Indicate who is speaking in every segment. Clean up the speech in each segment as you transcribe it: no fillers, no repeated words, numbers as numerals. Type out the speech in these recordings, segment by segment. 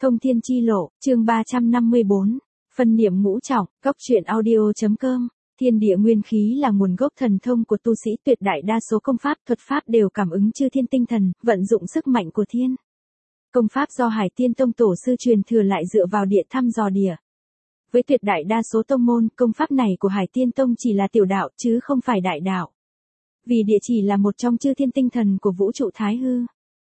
Speaker 1: Thông thiên chi lộ, chương 354, phân niệm ngũ trọng, góc truyện audio.com. Thiên địa nguyên khí là nguồn gốc thần thông của tu sĩ, tuyệt đại đa số công pháp, thuật pháp đều cảm ứng chư thiên tinh thần, vận dụng sức mạnh của thiên. Công pháp do Hải Tiên Tông tổ sư truyền thừa lại dựa vào địa thăm dò địa. Với tuyệt đại đa số tông môn, công pháp này của Hải Tiên Tông chỉ là tiểu đạo chứ không phải đại đạo. Vì địa chỉ là một trong chư thiên tinh thần của vũ trụ Thái Hư.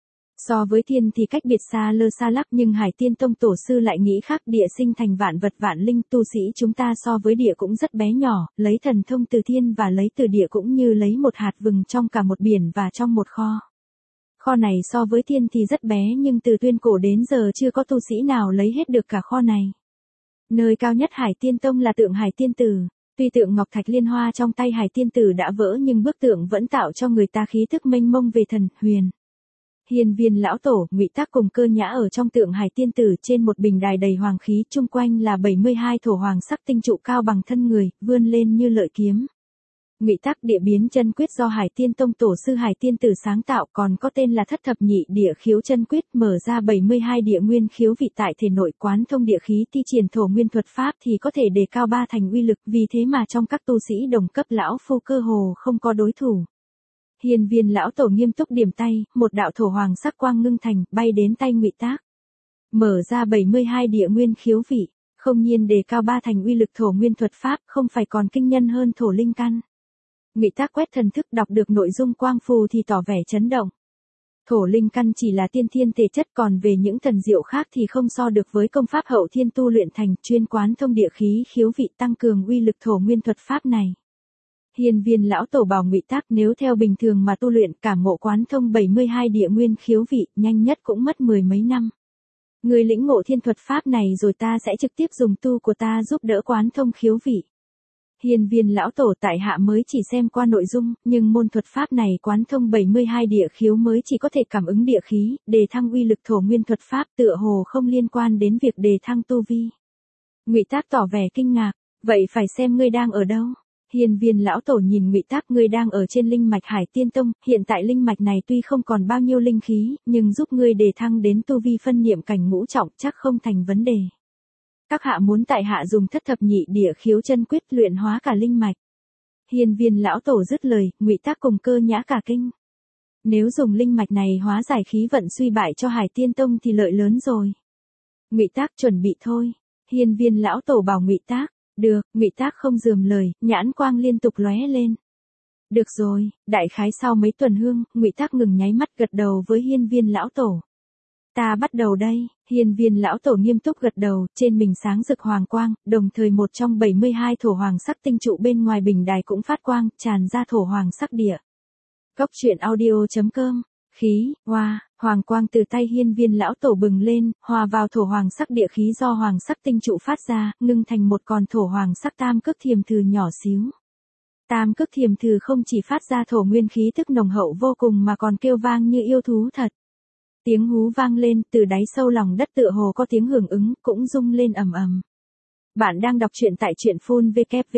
Speaker 1: So với thiên thì cách biệt xa lơ xa lắc, nhưng Hải Tiên Tông tổ sư lại nghĩ khác, địa sinh thành vạn vật vạn linh, tu sĩ chúng ta so với địa cũng rất bé nhỏ, lấy thần thông từ thiên và lấy từ địa cũng như lấy một hạt vừng trong cả một biển và trong một kho. Kho này so với thiên thì rất bé, nhưng từ tuyên cổ đến giờ chưa có tu sĩ nào lấy hết được cả kho này. Nơi cao nhất Hải Tiên Tông là tượng Hải Tiên Tử. Tuy tượng ngọc thạch liên hoa trong tay Hải Tiên Tử đã vỡ nhưng bức tượng vẫn tạo cho người ta khí thức mênh mông về thần, huyền. Hiên Viên lão tổ, Ngụy Tác cùng Cơ Nhã ở trong tượng Hải Tiên Tử trên một bình đài đầy hoàng khí, chung quanh là 72 thổ hoàng sắc tinh trụ cao bằng thân người, vươn lên như lợi kiếm. Ngụy Tác địa biến chân quyết do Hải Tiên Tông tổ sư Hải Tiên Tử sáng tạo, còn có tên là Thất Thập Nhị Địa Khiếu chân quyết, mở ra 72 địa nguyên khiếu vị tại thể nội, quán thông địa khí, thi triển thổ nguyên thuật pháp thì có thể đề cao ba thành uy lực, vì thế mà trong các tu sĩ đồng cấp lão phu cơ hồ không có đối thủ. Hiên Viên lão tổ nghiêm túc điểm tay, một đạo thổ hoàng sắc quang ngưng thành, bay đến tay Ngụy Tác. Mở ra 72 địa nguyên khiếu vị, không nhiên đề cao ba thành uy lực thổ nguyên thuật pháp, không phải còn kinh nhân hơn thổ linh căn. Ngụy Tác quét thần thức đọc được nội dung quang phù thì tỏ vẻ chấn động. Thổ linh căn chỉ là tiên thiên thể chất, còn về những thần diệu khác thì không so được với công pháp hậu thiên tu luyện thành, chuyên quán thông địa khí khiếu vị tăng cường uy lực thổ nguyên thuật pháp này. Hiên Viên lão tổ bảo Ngụy Tác nếu theo bình thường mà tu luyện cảm ngộ quán thông 72 địa nguyên khiếu vị, nhanh nhất cũng mất 10 mấy năm. Người lĩnh ngộ thiên thuật pháp này rồi ta sẽ trực tiếp dùng tu của ta giúp đỡ quán thông khiếu vị. Hiên Viên lão tổ, tại hạ mới chỉ xem qua nội dung, nhưng môn thuật pháp này quán thông 72 địa khiếu mới chỉ có thể cảm ứng địa khí, đề thăng uy lực thổ nguyên thuật pháp, tựa hồ không liên quan đến việc đề thăng tu vi. Ngụy Tác tỏ vẻ kinh ngạc, vậy phải xem ngươi đang ở đâu. Hiên Viên lão tổ nhìn Ngụy Tác, ngươi đang ở trên linh mạch Hải Tiên Tông, hiện tại linh mạch này tuy không còn bao nhiêu linh khí, nhưng giúp ngươi đề thăng đến tu vi phân niệm cảnh ngũ trọng chắc không thành vấn đề. Các hạ muốn tại hạ dùng Thất Thập Nhị Địa Khiếu chân quyết luyện hóa cả linh mạch. Hiên Viên lão tổ dứt lời, Ngụy Tác cùng Cơ Nhã cả kinh. Nếu dùng linh mạch này hóa giải khí vận suy bại cho Hải Tiên Tông thì lợi lớn rồi. Ngụy Tác chuẩn bị thôi. Hiên Viên lão tổ bảo Ngụy Tác. Được, Ngụy Tác không rườm lời, nhãn quang liên tục lóe lên. Được rồi, đại khái sau mấy tuần hương, Ngụy Tác ngừng nháy mắt gật đầu với Hiên Viên lão tổ. Ta bắt đầu đây. Hiên Viên lão tổ nghiêm túc gật đầu, trên mình sáng rực hoàng quang, đồng thời một trong 72 thổ hoàng sắc tinh trụ bên ngoài bình đài cũng phát quang, tràn ra thổ hoàng sắc địa. Góc truyện audio.com. Khí, hoa, hoàng quang từ tay Hiên Viên lão tổ bừng lên, hòa vào thổ hoàng sắc địa khí do hoàng sắc tinh trụ phát ra, ngưng thành một con thổ hoàng sắc tam cước thiềm thử nhỏ xíu. Tam cước thiềm thử không chỉ phát ra thổ nguyên khí tức nồng hậu vô cùng mà còn kêu vang như yêu thú thật. Tiếng hú vang lên, từ đáy sâu lòng đất tựa hồ có tiếng hưởng ứng, cũng rung lên ầm ầm. Bạn đang đọc truyện tại truyện phun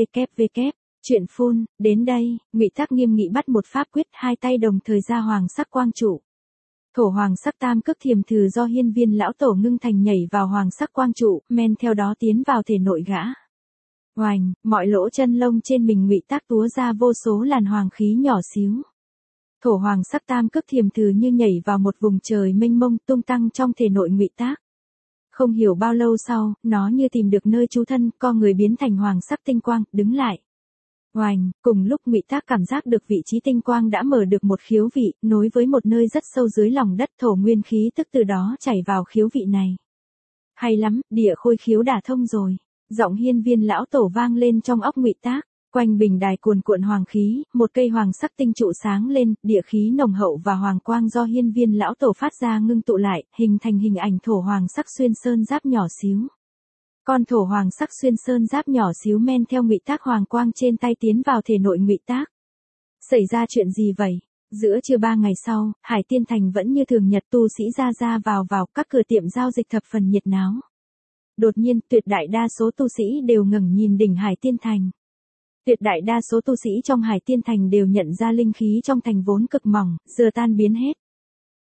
Speaker 1: www. Truyện phun, đến đây, Ngụy Tác nghiêm nghị bắt một pháp quyết, hai tay đồng thời ra hoàng sắc quang trụ. Thổ hoàng sắc tam cước thiềm thử do Hiên Viên lão tổ ngưng thành nhảy vào hoàng sắc quang trụ, men theo đó tiến vào thể nội gã. Oành, mọi lỗ chân lông trên mình Ngụy Tác túa ra vô số làn hoàng khí nhỏ xíu. Thổ hoàng sắc tam cước thiềm thử như nhảy vào một vùng trời mênh mông tung tăng trong thể nội Ngụy Tác. Không hiểu bao lâu sau, nó như tìm được nơi trú thân, co người biến thành hoàng sắc tinh quang, đứng lại. Oành, cùng lúc Ngụy Tác cảm giác được vị trí tinh quang đã mở được một khiếu vị, nối với một nơi rất sâu dưới lòng đất, thổ nguyên khí tức từ đó chảy vào khiếu vị này. Hay lắm, địa khôi khiếu đả thông rồi. Giọng Hiên Viên lão tổ vang lên trong óc Ngụy Tác. Quanh bình đài cuồn cuộn hoàng khí, một cây hoàng sắc tinh trụ sáng lên, địa khí nồng hậu và hoàng quang do Hiên Viên lão tổ phát ra ngưng tụ lại, hình thành hình ảnh thổ hoàng sắc xuyên sơn giáp nhỏ xíu. Con thổ hoàng sắc xuyên sơn giáp nhỏ xíu men theo Ngụy Tác hoàng quang trên tay tiến vào thể nội Ngụy Tác. Xảy ra chuyện gì vậy? Giữa trưa 3 ngày sau, Hải Tiên Thành vẫn như thường nhật, tu sĩ ra vào, các cửa tiệm giao dịch thập phần nhiệt náo. Đột nhiên, tuyệt đại đa số tu sĩ đều ngẩng nhìn đỉnh Hải Tiên Thành. Tuyệt đại đa số tu sĩ trong Hải Tiên Thành đều nhận ra linh khí trong thành vốn cực mỏng, giờ tan biến hết.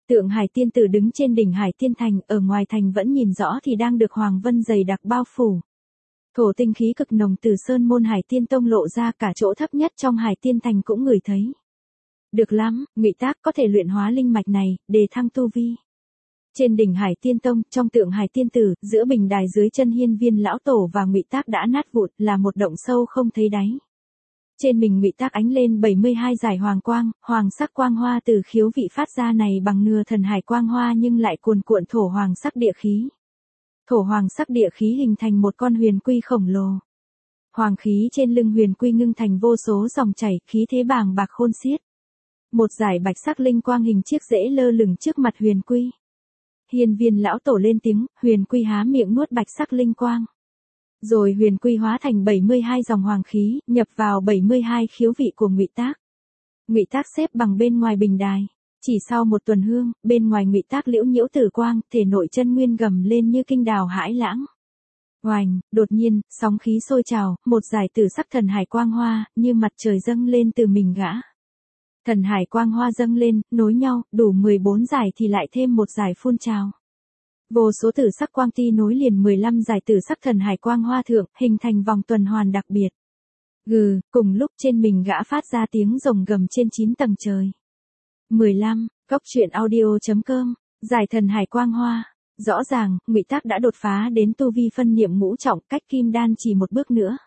Speaker 1: Tượng Hải Tiên Tử đứng trên đỉnh Hải Tiên Thành, ở ngoài thành vẫn nhìn rõ thì đang được hoàng vân dày đặc bao phủ. Thổ tinh khí cực nồng từ sơn môn Hải Tiên Tông lộ ra, cả chỗ thấp nhất trong Hải Tiên Thành cũng ngửi thấy. Được lắm, Ngụy Tác có thể luyện hóa linh mạch này, đề thăng tu vi. Trên đỉnh Hải Tiên Tông, trong tượng Hải Tiên Tử, giữa bình đài dưới chân Hiên Viên lão tổ và Ngụy Tác đã nát vụn, là một động sâu không thấy đáy. Trên mình Ngụy Tác ánh lên 72 dải hoàng quang, hoàng sắc quang hoa từ khiếu vị phát ra này bằng nửa thần hải quang hoa nhưng lại cuồn cuộn thổ hoàng sắc địa khí. Thổ hoàng sắc địa khí hình thành một con huyền quy khổng lồ. Hoàng khí trên lưng huyền quy ngưng thành vô số dòng chảy, khí thế bàng bạc khôn xiết. Một dải bạch sắc linh quang hình chiếc rễ lơ lửng trước mặt huyền quy. Hiên Viên lão tổ lên tiếng, huyền quy há miệng nuốt bạch sắc linh quang. Rồi huyền quy hóa thành 72 dòng hoàng khí, nhập vào 72 khiếu vị của Ngụy Tác. Ngụy Tác xếp bằng bên ngoài bình đài. Chỉ sau một tuần hương, bên ngoài Ngụy Tác liễu nhiễu tử quang, thể nội chân nguyên gầm lên như kinh đào hãi lãng. Oành, đột nhiên, sóng khí sôi trào, một dải tử sắc thần hải quang hoa, như mặt trời dâng lên từ mình gã. Thần hải quang hoa dâng lên, nối nhau, đủ 14 dải thì lại thêm một dải phun trào. Vô số tử sắc quang ti nối liền 15 dải tử sắc thần hải quang hoa thượng, hình thành vòng tuần hoàn đặc biệt. Gừ, cùng lúc trên mình gã phát ra tiếng rồng gầm trên 9 tầng trời. 15. Cốc truyện audio.com. Giải thần hải quang hoa. Rõ ràng, Ngụy Tác đã đột phá đến tu vi phân niệm ngũ trọng, cách kim đan chỉ một bước nữa.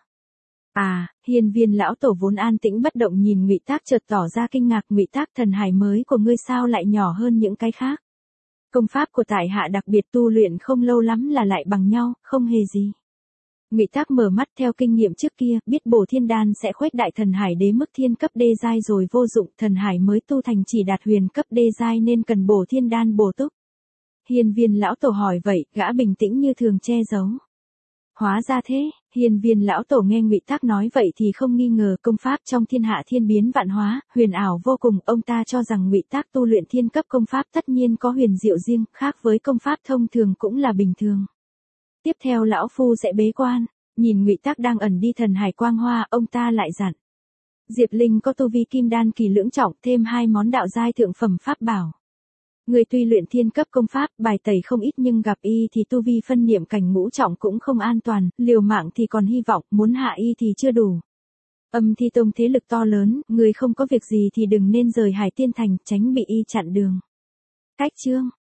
Speaker 1: Hiên Viên lão tổ vốn an tĩnh bất động nhìn Ngụy Tác chợt tỏ ra kinh ngạc, Ngụy Tác, thần hải mới của ngươi sao lại nhỏ hơn những cái khác? Công pháp của tại hạ đặc biệt tu luyện không lâu lắm là lại bằng nhau, không hề gì. Ngụy Tác mở mắt, theo kinh nghiệm trước kia, biết bổ thiên đan sẽ khuếch đại thần hải đế mức thiên cấp đê giai rồi vô dụng, thần hải mới tu thành chỉ đạt huyền cấp đê giai nên cần bổ thiên đan bổ túc. Hiên Viên lão tổ hỏi vậy, gã bình tĩnh như thường che giấu. Hóa ra thế. Hiên Viên lão tổ nghe Ngụy Tác nói vậy thì không nghi ngờ, công pháp trong thiên hạ thiên biến vạn hóa, huyền ảo vô cùng, ông ta cho rằng Ngụy Tác tu luyện thiên cấp công pháp tất nhiên có huyền diệu riêng, khác với công pháp thông thường cũng là bình thường. Tiếp theo lão phu sẽ bế quan. Nhìn Ngụy Tác đang ẩn đi thần hải quang hoa, ông ta lại dặn. Diệp Linh có tu vi kim đan kỳ lưỡng trọng, thêm 2 món đạo giai thượng phẩm pháp bảo. Người tuy luyện thiên cấp công pháp, bài tẩy không ít nhưng gặp y thì tu vi phân niệm cảnh ngũ trọng cũng không an toàn, liều mạng thì còn hy vọng, muốn hạ y thì chưa đủ. Âm Thi Tông thế lực to lớn, người không có việc gì thì đừng nên rời Hải Tiên Thành, tránh bị y chặn đường. Cách chương